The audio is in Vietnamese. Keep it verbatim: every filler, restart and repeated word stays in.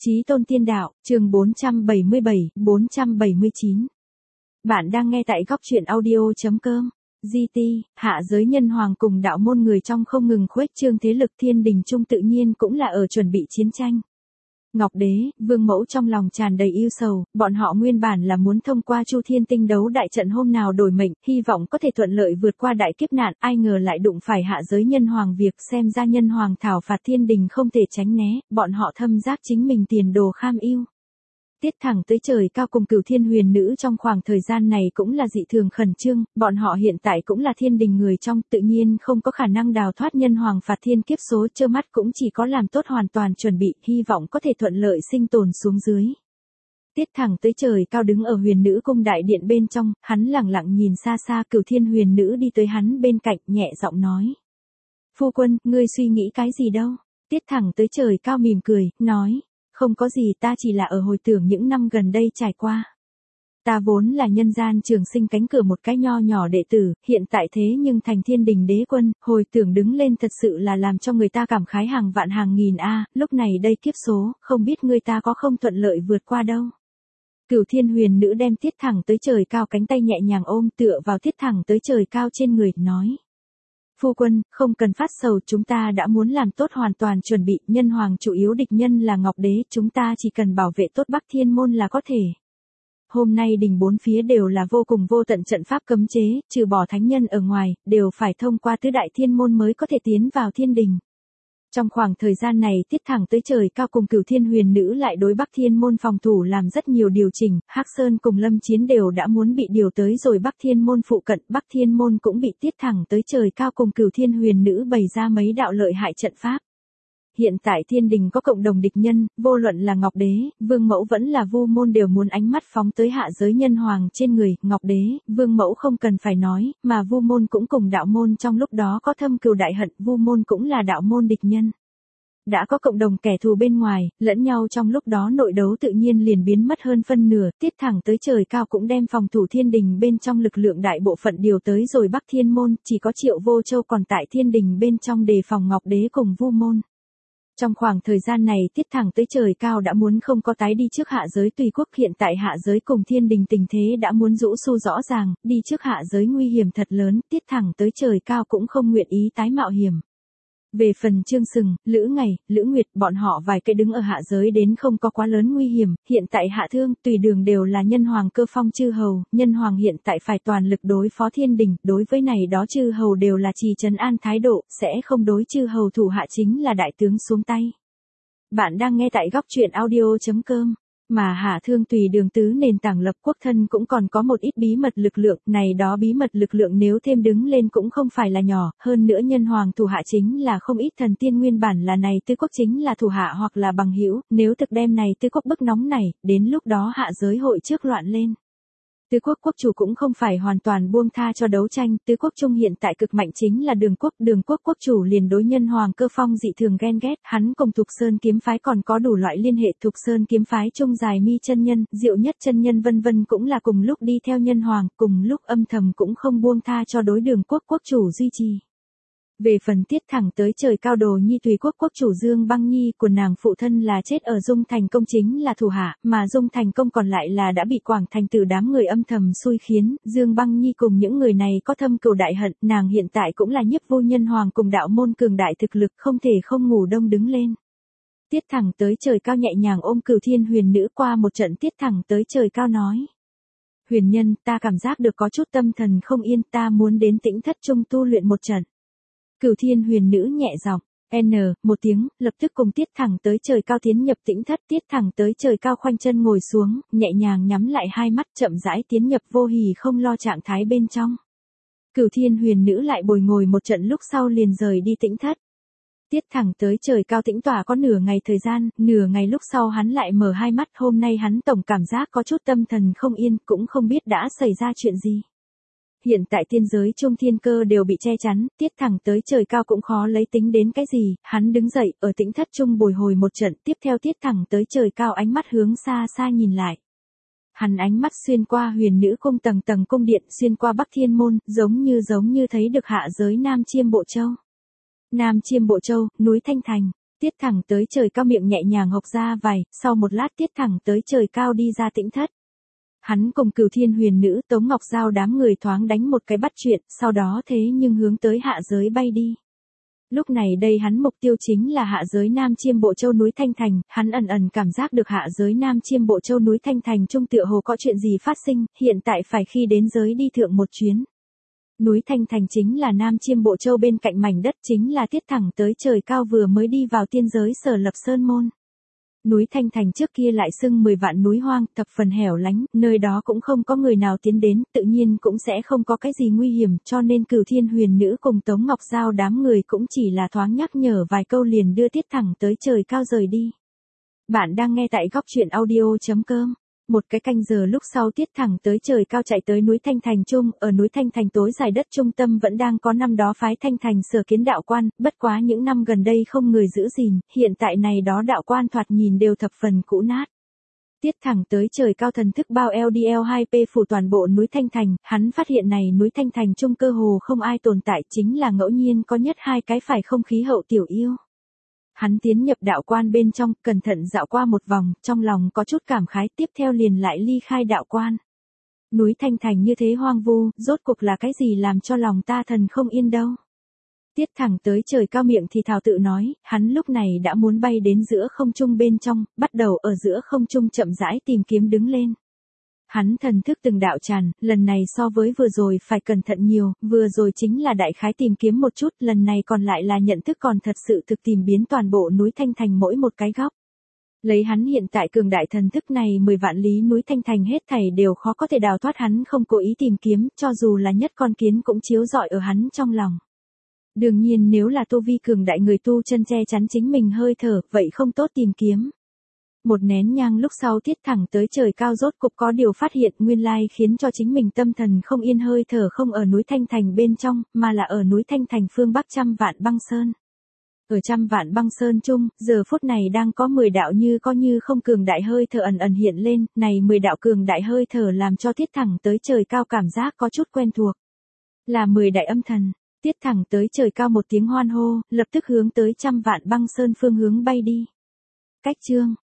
Chí Tôn Tiên Đạo, chương bốn trăm bảy mươi bảy, bốn trăm bảy mươi chín. Bạn đang nghe tại góc truyện audio.com. giê tê, hạ giới nhân hoàng cùng đạo môn người trong không ngừng khuếch trương thế lực, thiên đình trung tự nhiên cũng là ở chuẩn bị chiến tranh. Ngọc Đế, Vương Mẫu trong lòng tràn đầy ưu sầu, bọn họ nguyên bản là muốn thông qua Chu Thiên Tinh đấu đại trận hôm nào đổi mệnh, hy vọng có thể thuận lợi vượt qua đại kiếp nạn, ai ngờ lại đụng phải hạ giới nhân hoàng, việc xem ra nhân hoàng thảo phạt thiên đình không thể tránh né, bọn họ thâm giác chính mình tiền đồ kham ưu. Tiết thẳng tới trời cao cùng Cửu Thiên Huyền Nữ trong khoảng thời gian này cũng là dị thường khẩn trương, bọn họ hiện tại cũng là thiên đình người trong, tự nhiên không có khả năng đào thoát nhân hoàng phạt thiên kiếp số, trơ mắt cũng chỉ có làm tốt hoàn toàn chuẩn bị, hy vọng có thể thuận lợi sinh tồn xuống dưới. Tiết thẳng tới trời cao đứng ở Huyền Nữ cung đại điện bên trong, hắn lẳng lặng nhìn xa xa Cửu Thiên Huyền Nữ đi tới hắn bên cạnh, nhẹ giọng nói: "Phu quân, ngươi suy nghĩ cái gì đâu?" Tiết thẳng tới trời cao mỉm cười, nói: "Không có gì, ta chỉ là ở hồi tưởng những năm gần đây trải qua. Ta vốn là nhân gian trường sinh cánh cửa một cái nho nhỏ đệ tử, hiện tại thế nhưng thành thiên đình đế quân, hồi tưởng đứng lên thật sự là làm cho người ta cảm khái hàng vạn hàng nghìn a, lúc này đây kiếp số, không biết người ta có không thuận lợi vượt qua đâu." Cửu Thiên Huyền Nữ đem Tiết thẳng tới trời cao cánh tay nhẹ nhàng ôm tựa vào Tiết thẳng tới trời cao trên người, nói: "Phu quân, không cần phát sầu, chúng ta đã muốn làm tốt hoàn toàn chuẩn bị, nhân hoàng chủ yếu địch nhân là Ngọc Đế, chúng ta chỉ cần bảo vệ tốt Bắc Thiên môn là có thể. Hôm nay đình bốn phía đều là vô cùng vô tận trận pháp cấm chế, trừ bỏ thánh nhân ở ngoài, đều phải thông qua tứ đại thiên môn mới có thể tiến vào thiên đình." Trong khoảng thời gian này, Tiết thẳng tới trời cao cùng Cửu Thiên Huyền Nữ lại đối Bắc Thiên môn phòng thủ làm rất nhiều điều chỉnh, Hắc Sơn cùng Lâm Chiến đều đã muốn bị điều tới rồi Bắc Thiên môn phụ cận, Bắc Thiên môn cũng bị Tiết thẳng tới trời cao cùng Cửu Thiên Huyền Nữ bày ra mấy đạo lợi hại trận pháp. Hiện tại thiên đình có cộng đồng địch nhân, vô luận là Ngọc Đế, Vương Mẫu vẫn là Vu môn đều muốn ánh mắt phóng tới hạ giới nhân hoàng trên người, Ngọc Đế, Vương Mẫu không cần phải nói, mà Vu môn cũng cùng đạo môn trong lúc đó có thâm cừu đại hận, Vu môn cũng là đạo môn địch nhân. Đã có cộng đồng kẻ thù bên ngoài, lẫn nhau trong lúc đó nội đấu tự nhiên liền biến mất hơn phân nửa, Tiết thẳng tới trời cao cũng đem phòng thủ thiên đình bên trong lực lượng đại bộ phận điều tới rồi Bắc Thiên môn, chỉ có Triệu Vô Châu còn tại thiên đình bên trong đề phòng Ngọc Đế cùng Vu môn. Trong khoảng thời gian này, Tiết thẳng tới trời cao đã muốn không có tái đi trước hạ giới tùy quốc, hiện tại hạ giới cùng thiên đình tình thế đã muốn rũ su rõ ràng, đi trước hạ giới nguy hiểm thật lớn, Tiết thẳng tới trời cao cũng không nguyện ý tái mạo hiểm. Về phần Trương Sừng, Lữ Ngày, Lữ Nguyệt, bọn họ vài cái đứng ở hạ giới đến không có quá lớn nguy hiểm, hiện tại Hạ Thương, Tùy Đường đều là nhân hoàng cơ phong chư hầu, nhân hoàng hiện tại phải toàn lực đối phó thiên đình, đối với này đó chư hầu đều là trì trấn an thái độ, sẽ không đối chư hầu thủ hạ chính là đại tướng xuống tay. Bạn đang nghe tại góc truyện audio.com. Mà Hạ Thương, Tùy Đường tứ nền tảng lập quốc thân cũng còn có một ít bí mật lực lượng, này đó bí mật lực lượng nếu thêm đứng lên cũng không phải là nhỏ, hơn nữa nhân hoàng thủ hạ chính là không ít thần tiên, nguyên bản là này tứ quốc chính là thủ hạ hoặc là bằng hữu, nếu thực đem này tứ quốc bức nóng này, đến lúc đó hạ giới hội trước loạn lên. Tứ quốc quốc chủ cũng không phải hoàn toàn buông tha cho đấu tranh, tứ quốc trung hiện tại cực mạnh chính là Đường quốc, Đường quốc quốc chủ liền đối nhân hoàng cơ phong dị thường ghen ghét, hắn cùng Thục Sơn kiếm phái còn có đủ loại liên hệ, Thục Sơn kiếm phái trung dài mi chân nhân, Diệu Nhất chân nhân vân vân cũng là cùng lúc đi theo nhân hoàng, cùng lúc âm thầm cũng không buông tha cho đối Đường quốc quốc chủ duy trì. Về phần Tiết thẳng tới trời cao đồ nhi Tùy quốc quốc chủ Dương Băng Nhi của nàng phụ thân là chết ở Dung Thành Công chính là thủ hạ, mà Dung Thành Công còn lại là đã bị Quảng Thành Tử đám người âm thầm xui khiến, Dương Băng Nhi cùng những người này có thâm cừu đại hận, nàng hiện tại cũng là nhiếp vô nhân hoàng cùng đạo môn cường đại thực lực, không thể không ngủ đông đứng lên. Tiết thẳng tới trời cao nhẹ nhàng ôm Cửu Thiên Huyền Nữ qua một trận, Tiết thẳng tới trời cao nói: "Huyền nhân, ta cảm giác được có chút tâm thần không yên, ta muốn đến Tĩnh Thất trung tu luyện một trận." Cửu Thiên Huyền Nữ nhẹ giọng, N, một tiếng, lập tức cùng Tiết thẳng tới trời cao tiến nhập Tĩnh Thất, Tiết thẳng tới trời cao khoanh chân ngồi xuống, nhẹ nhàng nhắm lại hai mắt, chậm rãi tiến nhập vô hỉ không lo trạng thái bên trong. Cửu Thiên Huyền Nữ lại bồi ngồi một trận lúc sau liền rời đi Tĩnh Thất. Tiết thẳng tới trời cao tĩnh tỏa có nửa ngày thời gian, nửa ngày lúc sau hắn lại mở hai mắt, hôm nay hắn tổng cảm giác có chút tâm thần không yên, cũng không biết đã xảy ra chuyện gì. Hiện tại tiên giới trung thiên cơ đều bị che chắn, Tiết thẳng tới trời cao cũng khó lấy tính đến cái gì, hắn đứng dậy, ở Tĩnh Thất trung bồi hồi một trận, tiếp theo Tiết thẳng tới trời cao ánh mắt hướng xa xa nhìn lại. Hắn ánh mắt xuyên qua Huyền Nữ cung tầng tầng cung điện, xuyên qua Bắc Thiên môn, giống như giống như thấy được hạ giới Nam Chiêm Bộ Châu. Nam Chiêm Bộ Châu, núi Thanh Thành. Tiết thẳng tới trời cao miệng nhẹ nhàng hộc ra vài, sau một lát tiết thẳng tới trời cao đi ra tĩnh thất. Hắn cùng Cửu Thiên Huyền Nữ Tống Ngọc Giao đám người thoáng đánh một cái bắt chuyện, sau đó thế nhưng hướng tới hạ giới bay đi. Lúc này đây hắn mục tiêu chính là hạ giới Nam Chiêm Bộ Châu núi Thanh Thành, hắn ẩn ẩn cảm giác được hạ giới Nam Chiêm Bộ Châu núi Thanh Thành trung tựa hồ có chuyện gì phát sinh, hiện tại phải khi đến giới đi thượng một chuyến. Núi Thanh Thành chính là Nam Chiêm Bộ Châu bên cạnh mảnh đất chính là tiết thẳng tới trời cao vừa mới đi vào tiên giới Sở Lập Sơn Môn. Núi Thanh Thành trước kia lại xưng mười vạn núi hoang, thập phần hẻo lánh, nơi đó cũng không có người nào tiến đến, tự nhiên cũng sẽ không có cái gì nguy hiểm, cho nên Cửu Thiên Huyền Nữ cùng Tống Ngọc Giao đám người cũng chỉ là thoáng nhắc nhở vài câu liền đưa tiết thẳng tới trời cao rời đi. Bạn đang nghe tại góc truyện audio chấm com. Một cái canh giờ lúc sau tiết thẳng tới trời cao chạy tới núi Thanh Thành Trung, ở núi Thanh Thành tối dài đất trung tâm vẫn đang có năm đó phái Thanh Thành Sở Kiến đạo quan, bất quá những năm gần đây không người giữ gìn, hiện tại này đó đạo quan thoạt nhìn đều thập phần cũ nát. Tiết thẳng tới trời cao thần thức bao L D L hai P phủ toàn bộ núi Thanh Thành, hắn phát hiện này núi Thanh Thành Trung cơ hồ không ai tồn tại, chính là ngẫu nhiên có nhất hai cái phải không khí hậu tiểu yêu. Hắn tiến nhập đạo quan bên trong, cẩn thận dạo qua một vòng, trong lòng có chút cảm khái, tiếp theo liền lại ly khai đạo quan. Núi Thanh Thành như thế hoang vu, rốt cuộc là cái gì làm cho lòng ta thần không yên đâu. Tiết thẳng tới trời cao miệng thì thào tự nói, hắn lúc này đã muốn bay đến giữa không trung bên trong, bắt đầu ở giữa không trung chậm rãi tìm kiếm đứng lên. Hắn thần thức từng đạo tràn, lần này so với vừa rồi phải cẩn thận nhiều, vừa rồi chính là đại khái tìm kiếm một chút, lần này còn lại là nhận thức còn thật sự thực tìm biến toàn bộ núi Thanh Thành mỗi một cái góc. Lấy hắn hiện tại cường đại thần thức này mười vạn lý núi Thanh Thành hết thảy đều khó có thể đào thoát hắn không cố ý tìm kiếm, cho dù là nhất con kiến cũng chiếu rọi ở hắn trong lòng. Đương nhiên nếu là tu vi cường đại người tu chân che chắn chính mình hơi thở, vậy không tốt tìm kiếm. Một nén nhang lúc sau tiết thẳng tới trời cao rốt cục có điều phát hiện nguyên lai khiến cho chính mình tâm thần không yên hơi thở không ở núi Thanh Thành bên trong, mà là ở núi Thanh Thành phương Bắc trăm vạn băng sơn. Ở trăm vạn băng sơn chung, giờ phút này đang có mười đạo như có như không cường đại hơi thở ẩn ẩn hiện lên, này mười đạo cường đại hơi thở làm cho tiết thẳng tới trời cao cảm giác có chút quen thuộc. Là mười đại âm thần, tiết thẳng tới trời cao một tiếng hoan hô, lập tức hướng tới trăm vạn băng sơn phương hướng bay đi. Cách chương